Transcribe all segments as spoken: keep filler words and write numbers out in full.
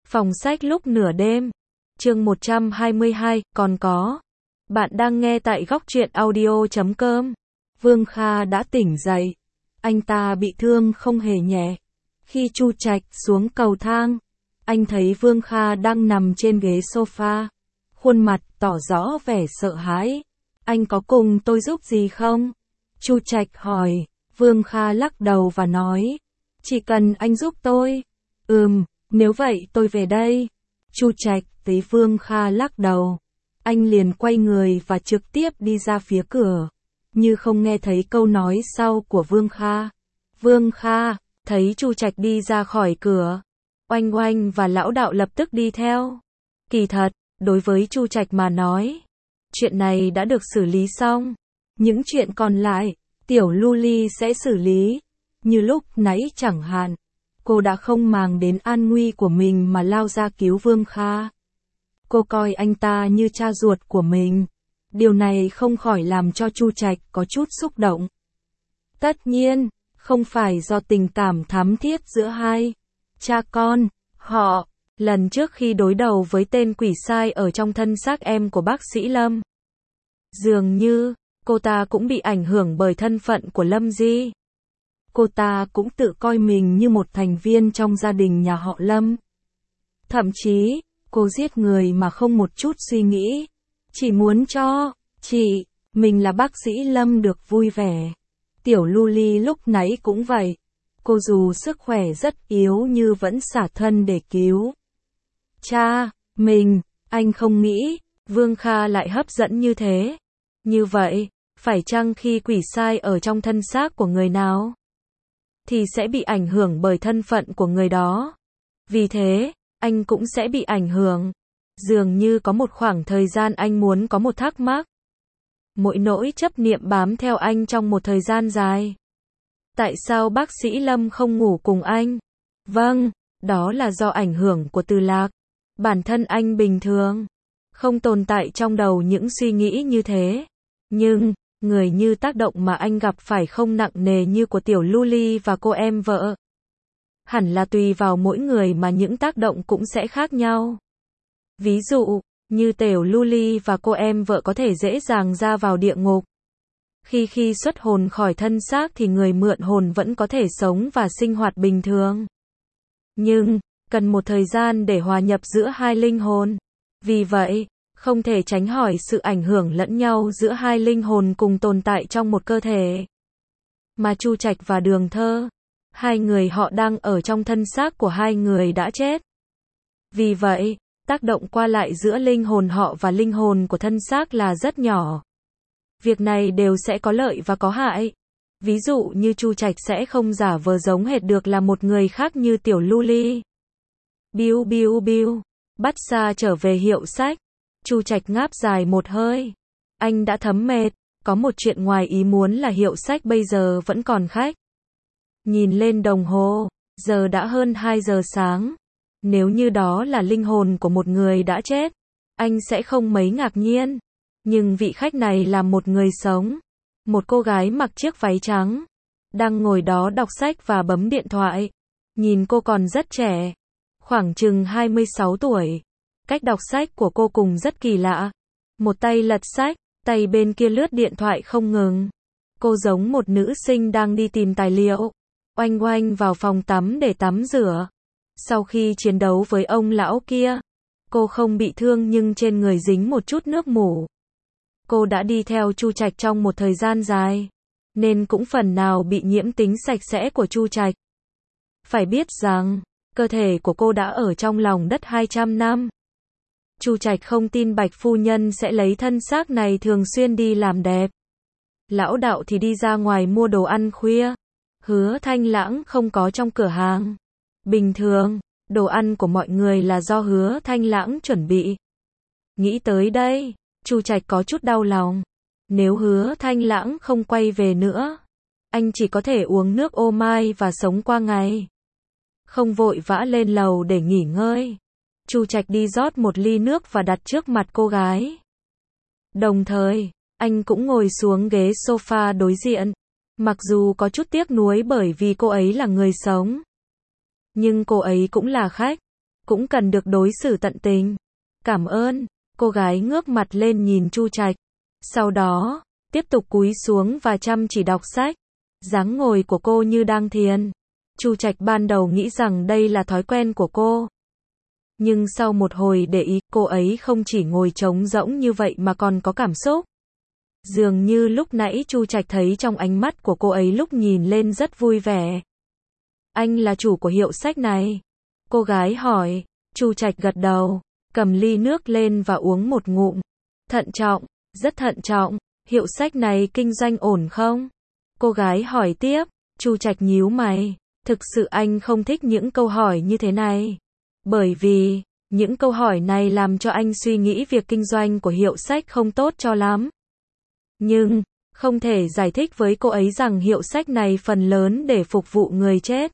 Phòng sách lúc nửa đêm. Chương một trăm hai mươi hai, còn có. Bạn đang nghe tại góc truyện audio chấm com. Vương Kha đã tỉnh dậy. Anh ta bị thương không hề nhẹ. Khi Chu Trạch xuống cầu thang, anh thấy Vương Kha đang nằm trên ghế sofa. Khuôn mặt tỏ rõ vẻ sợ hãi. Anh có cùng tôi giúp gì không? Chu Trạch hỏi. Vương Kha lắc đầu và nói. Chỉ cần anh giúp tôi. Ừm, nếu vậy tôi về đây. Chu Trạch thấy Vương Kha lắc đầu. Anh liền quay người và trực tiếp đi ra phía cửa. Như không nghe thấy câu nói sau của Vương Kha. Vương Kha thấy Chu Trạch đi ra khỏi cửa. Oanh Oanh và Lão Đạo lập tức đi theo. Kỳ thật, đối với Chu Trạch mà nói, chuyện này đã được xử lý xong. Những chuyện còn lại, Tiểu Luli sẽ xử lý. Như lúc nãy chẳng hạn, cô đã không màng đến an nguy của mình mà lao ra cứu Vương Kha. Cô coi anh ta như cha ruột của mình. Điều này không khỏi làm cho Chu Trạch có chút xúc động. Tất nhiên, không phải do tình cảm thắm thiết giữa hai cha con họ. Lần trước khi đối đầu với tên quỷ sai ở trong thân xác em của bác sĩ Lâm, dường như cô ta cũng bị ảnh hưởng bởi thân phận của Lâm Di. Cô ta cũng tự coi mình như một thành viên trong gia đình nhà họ Lâm. Thậm chí, cô giết người mà không một chút suy nghĩ. Chỉ muốn cho chị mình là bác sĩ Lâm được vui vẻ. Tiểu Luli lúc nãy cũng vậy. Cô dù sức khỏe rất yếu như vẫn xả thân để cứu cha mình. Anh không nghĩ Vương Kha lại hấp dẫn như thế. Như vậy, phải chăng khi quỷ sai ở trong thân xác của người nào thì sẽ bị ảnh hưởng bởi thân phận của người đó. Vì thế, anh cũng sẽ bị ảnh hưởng. Dường như có một khoảng thời gian anh muốn có một thắc mắc. Mỗi nỗi chấp niệm bám theo anh trong một thời gian dài. Tại sao bác sĩ Lâm không ngủ cùng anh? Vâng, đó là do ảnh hưởng của Từ Lạc. Bản thân anh bình thường, không tồn tại trong đầu những suy nghĩ như thế. Nhưng, người như tác động mà anh gặp phải không nặng nề như của Tiểu Luli và cô em vợ. Hẳn là tùy vào mỗi người mà những tác động cũng sẽ khác nhau. Ví dụ, như Tiểu Luli và cô em vợ có thể dễ dàng ra vào địa ngục. Khi khi xuất hồn khỏi thân xác thì người mượn hồn vẫn có thể sống và sinh hoạt bình thường. Nhưng, cần một thời gian để hòa nhập giữa hai linh hồn. Vì vậy, không thể tránh khỏi sự ảnh hưởng lẫn nhau giữa hai linh hồn cùng tồn tại trong một cơ thể. Mà Chu Trạch và Đường Thơ, hai người họ đang ở trong thân xác của hai người đã chết. Vì vậy, tác động qua lại giữa linh hồn họ và linh hồn của thân xác là rất nhỏ. Việc này đều sẽ có lợi và có hại. Ví dụ như Chu Trạch sẽ không giả vờ giống hệt được là một người khác như Tiểu Luli. Biu biu biu. Bắt xa trở về hiệu sách. Chu Trạch ngáp dài một hơi. Anh đã thấm mệt. Có một chuyện ngoài ý muốn là hiệu sách bây giờ vẫn còn khách. Nhìn lên đồng hồ, giờ đã hơn hai giờ sáng. Nếu như đó là linh hồn của một người đã chết, anh sẽ không mấy ngạc nhiên. Nhưng vị khách này là một người sống. Một cô gái mặc chiếc váy trắng. Đang ngồi đó đọc sách và bấm điện thoại. Nhìn cô còn rất trẻ. Khoảng chừng hai mươi sáu tuổi. Cách đọc sách của cô cùng rất kỳ lạ. Một tay lật sách, tay bên kia lướt điện thoại không ngừng. Cô giống một nữ sinh đang đi tìm tài liệu. Oanh Oanh vào phòng tắm để tắm rửa. Sau khi chiến đấu với ông lão kia, cô không bị thương nhưng trên người dính một chút nước mủ. Cô đã đi theo Chu Trạch trong một thời gian dài, nên cũng phần nào bị nhiễm tính sạch sẽ của Chu Trạch. Phải biết rằng, cơ thể của cô đã ở trong lòng đất hai trăm năm. Chu Trạch không tin Bạch phu nhân sẽ lấy thân xác này thường xuyên đi làm đẹp. Lão Đạo thì đi ra ngoài mua đồ ăn khuya. Hứa Thanh Lãng không có trong cửa hàng. Bình thường, đồ ăn của mọi người là do Hứa Thanh Lãng chuẩn bị. Nghĩ tới đây, Chu Trạch có chút đau lòng. Nếu Hứa Thanh Lãng không quay về nữa, anh chỉ có thể uống nước ô mai và sống qua ngày. Không vội vã lên lầu để nghỉ ngơi. Chu Trạch đi rót một ly nước và đặt trước mặt cô gái. Đồng thời, anh cũng ngồi xuống ghế sofa đối diện. Mặc dù có chút tiếc nuối bởi vì cô ấy là người sống. Nhưng cô ấy cũng là khách. cũng cần được đối xử tận tình. Cảm ơn. Cô gái ngước mặt lên nhìn Chu Trạch. Sau đó, tiếp tục cúi xuống và chăm chỉ đọc sách. Dáng ngồi của cô như đang thiền. Chu Trạch ban đầu nghĩ rằng đây là thói quen của cô. Nhưng sau một hồi để ý, cô ấy không chỉ ngồi trống rỗng như vậy mà còn có cảm xúc. Dường như lúc nãy Chu Trạch thấy trong ánh mắt của cô ấy lúc nhìn lên rất vui vẻ. Anh là chủ của hiệu sách này? Cô gái hỏi. Chu Trạch gật đầu, cầm ly nước lên và uống một ngụm. Thận trọng, rất thận trọng. Hiệu sách này kinh doanh ổn không? Cô gái hỏi tiếp. Chu Trạch nhíu mày. Thực sự anh không thích những câu hỏi như thế này. Bởi vì, những câu hỏi này làm cho anh suy nghĩ việc kinh doanh của hiệu sách không tốt cho lắm. Nhưng, không thể giải thích với cô ấy rằng hiệu sách này phần lớn để phục vụ người chết.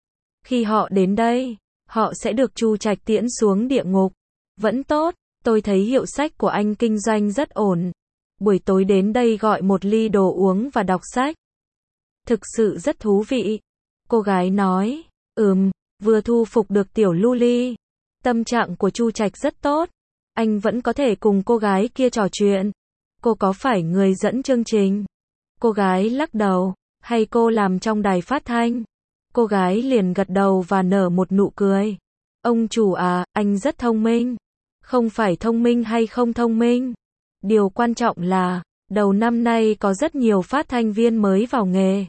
Khi họ đến đây, họ sẽ được Chu Trạch tiễn xuống địa ngục. Vẫn tốt, tôi thấy hiệu sách của anh kinh doanh rất ổn. Buổi tối đến đây gọi một ly đồ uống và đọc sách. Thực sự rất thú vị. Cô gái nói, ừm, vừa thu phục được tiểu Luli. Tâm trạng của Chu Trạch rất tốt. Anh vẫn có thể cùng cô gái kia trò chuyện. Cô có phải người dẫn chương trình? Cô gái lắc đầu, hay cô làm trong đài phát thanh? Cô gái liền gật đầu và nở một nụ cười. Ông chủ à, anh rất thông minh. Không phải thông minh hay không thông minh. Điều quan trọng là, đầu năm nay có rất nhiều phát thanh viên mới vào nghề.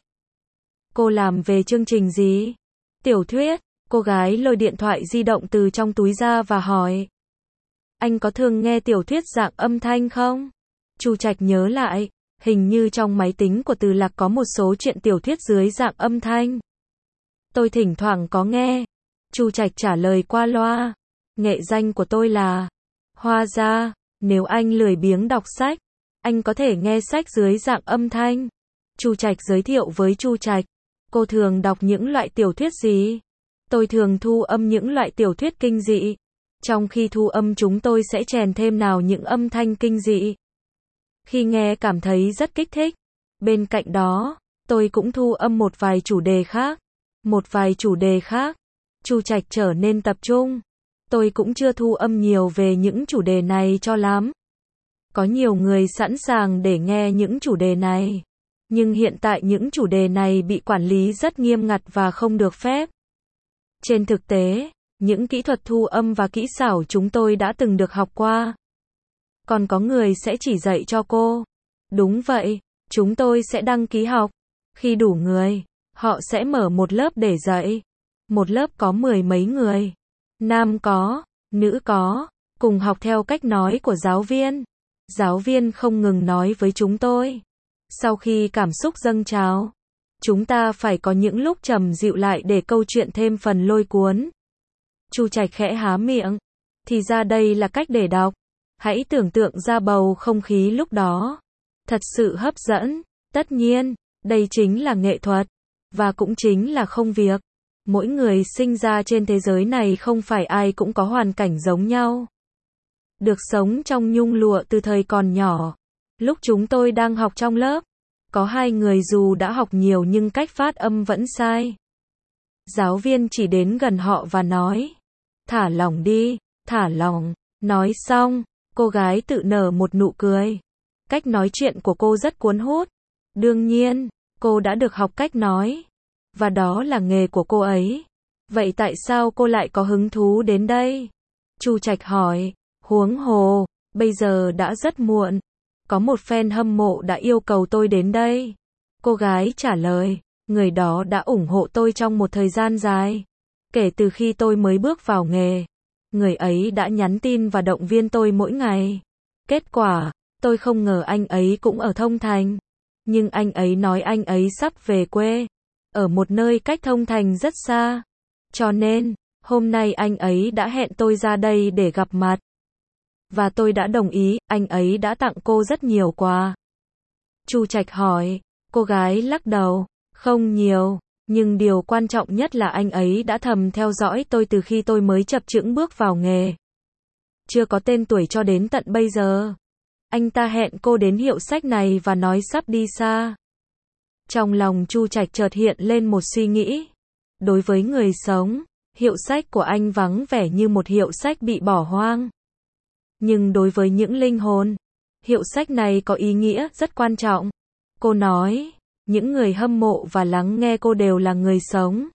Cô làm về chương trình gì? Tiểu thuyết. Cô gái lôi điện thoại di động từ trong túi ra và hỏi. Anh có thường nghe tiểu thuyết dạng âm thanh không? Chu Trạch nhớ lại, hình như trong máy tính của Từ Lạc có một số truyện tiểu thuyết dưới dạng âm thanh. Tôi thỉnh thoảng có nghe. Chu Trạch trả lời qua loa. Nghệ danh của tôi là Hoa Gia. Nếu anh lười biếng đọc sách, anh có thể nghe sách dưới dạng âm thanh. Chu Trạch giới thiệu với Chu Trạch. Cô thường đọc những loại tiểu thuyết gì? Tôi thường thu âm những loại tiểu thuyết kinh dị. Trong khi thu âm chúng tôi sẽ chèn thêm nào những âm thanh kinh dị. Khi nghe cảm thấy rất kích thích. Bên cạnh đó, tôi cũng thu âm một vài chủ đề khác. Một vài chủ đề khác. Chu Trạch trở nên tập trung. Tôi cũng chưa thu âm nhiều về những chủ đề này cho lắm. Có nhiều người sẵn sàng để nghe những chủ đề này. Nhưng hiện tại những chủ đề này bị quản lý rất nghiêm ngặt và không được phép. Trên thực tế, những kỹ thuật thu âm và kỹ xảo chúng tôi đã từng được học qua. Còn có người sẽ chỉ dạy cho cô. Đúng vậy, chúng tôi sẽ đăng ký học. Khi đủ người, họ sẽ mở một lớp để dạy. Một lớp có mười mấy người. Nam có, nữ có, cùng học theo cách nói của giáo viên. Giáo viên không ngừng nói với chúng tôi. Sau khi cảm xúc dâng trào, chúng ta phải có những lúc trầm dịu lại để câu chuyện thêm phần lôi cuốn. Chu Trạch khẽ há miệng. Thì ra đây là cách để đọc. Hãy tưởng tượng ra bầu không khí lúc đó. Thật sự hấp dẫn. Tất nhiên, đây chính là nghệ thuật. Và cũng chính là không việc. Mỗi người sinh ra trên thế giới này không phải ai cũng có hoàn cảnh giống nhau. Được sống trong nhung lụa từ thời còn nhỏ. Lúc chúng tôi đang học trong lớp, có hai người dù đã học nhiều nhưng cách phát âm vẫn sai. Giáo viên chỉ đến gần họ và nói, thả lỏng đi, thả lỏng. Nói xong, cô gái tự nở một nụ cười. Cách nói chuyện của cô rất cuốn hút. Đương nhiên, cô đã được học cách nói. Và đó là nghề của cô ấy. Vậy tại sao cô lại có hứng thú đến đây? Chu Trạch hỏi. Huống hồ, bây giờ đã rất muộn. Có một fan hâm mộ đã yêu cầu tôi đến đây. Cô gái trả lời. Người đó đã ủng hộ tôi trong một thời gian dài. Kể từ khi tôi mới bước vào nghề, người ấy đã nhắn tin và động viên tôi mỗi ngày. Kết quả, tôi không ngờ anh ấy cũng ở Thông Thành. Nhưng anh ấy nói anh ấy sắp về quê. Ở một nơi cách Thông Thành rất xa. Cho nên, hôm nay anh ấy đã hẹn tôi ra đây để gặp mặt. Và tôi đã đồng ý, anh ấy đã tặng cô rất nhiều quà. Chu Trạch hỏi, cô gái lắc đầu, không nhiều, nhưng điều quan trọng nhất là anh ấy đã thầm theo dõi tôi từ khi tôi mới chập chững bước vào nghề. Chưa có tên tuổi cho đến tận bây giờ. Anh ta hẹn cô đến hiệu sách này và nói sắp đi xa. Trong lòng Chu Trạch chợt hiện lên một suy nghĩ. Đối với người sống, Hiệu sách của anh vắng vẻ như một hiệu sách bị bỏ hoang. Nhưng đối với những linh hồn, hiệu sách này có ý nghĩa rất quan trọng. Cô nói, những người hâm mộ và lắng nghe cô đều là người sống.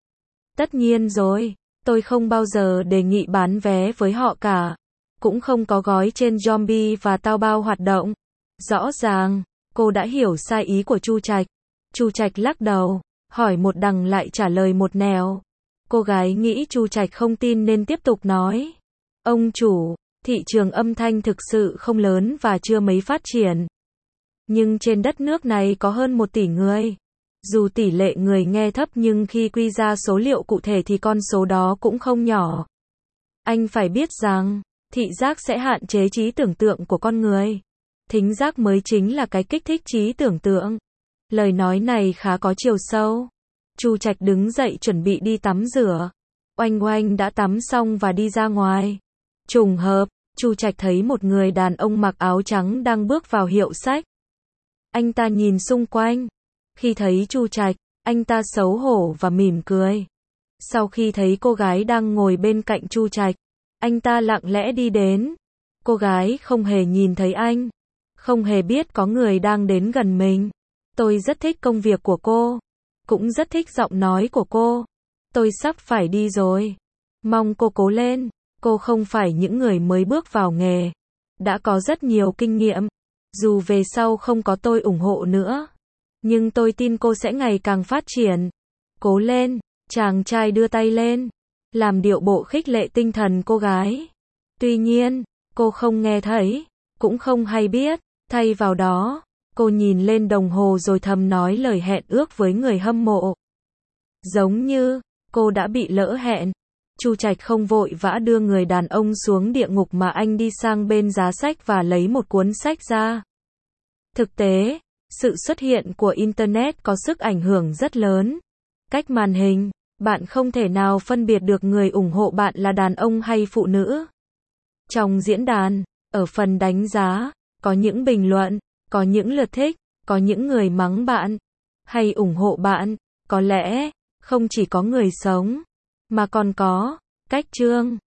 Tất nhiên rồi, tôi không bao giờ đề nghị bán vé với họ cả. Cũng không có gói trên Zombie và Taobao hoạt động. Rõ ràng, cô đã hiểu sai ý của Chu Trạch. Chu Trạch lắc đầu, hỏi một đằng lại trả lời một nẻo. Cô gái nghĩ Chu Trạch không tin nên tiếp tục nói. Ông chủ, thị trường âm thanh thực sự không lớn và chưa mấy phát triển. Nhưng trên đất nước này có hơn một tỷ người. Dù tỷ lệ người nghe thấp nhưng khi quy ra số liệu cụ thể thì con số đó cũng không nhỏ. Anh phải biết rằng, thị giác sẽ hạn chế trí tưởng tượng của con người. Thính giác mới chính là cái kích thích trí tưởng tượng. Lời nói này khá có chiều sâu. Chu Trạch đứng dậy chuẩn bị đi tắm rửa. Oanh Oanh đã tắm xong và đi ra ngoài. Trùng hợp, Chu Trạch thấy một người đàn ông mặc áo trắng đang bước vào hiệu sách. Anh ta nhìn xung quanh. Khi thấy Chu Trạch, anh ta xấu hổ và mỉm cười. Sau khi thấy cô gái đang ngồi bên cạnh Chu Trạch, anh ta lặng lẽ đi đến. Cô gái không hề nhìn thấy anh, không hề biết có người đang đến gần mình. Tôi rất thích công việc của cô, cũng rất thích giọng nói của cô. Tôi sắp phải đi rồi. Mong cô cố lên. Cô không phải những người mới bước vào nghề, đã có rất nhiều kinh nghiệm. Dù về sau không có tôi ủng hộ nữa, nhưng tôi tin cô sẽ ngày càng phát triển. Cố lên. Chàng trai đưa tay lên, làm điệu bộ khích lệ tinh thần cô gái. Tuy nhiên, cô không nghe thấy, cũng không hay biết. Thay vào đó, cô nhìn lên đồng hồ rồi thầm nói lời hẹn ước với người hâm mộ. Giống như, cô đã bị lỡ hẹn. Chu Trạch không vội vã đưa người đàn ông xuống địa ngục mà anh đi sang bên giá sách và lấy một cuốn sách ra. Thực tế, sự xuất hiện của Internet có sức ảnh hưởng rất lớn. Cách màn hình, bạn không thể nào phân biệt được người ủng hộ bạn là đàn ông hay phụ nữ. Trong diễn đàn, ở phần đánh giá, có những bình luận, có những lượt thích, có những người mắng bạn, hay ủng hộ bạn. Có lẽ, không chỉ có người sống, mà còn có cách chương.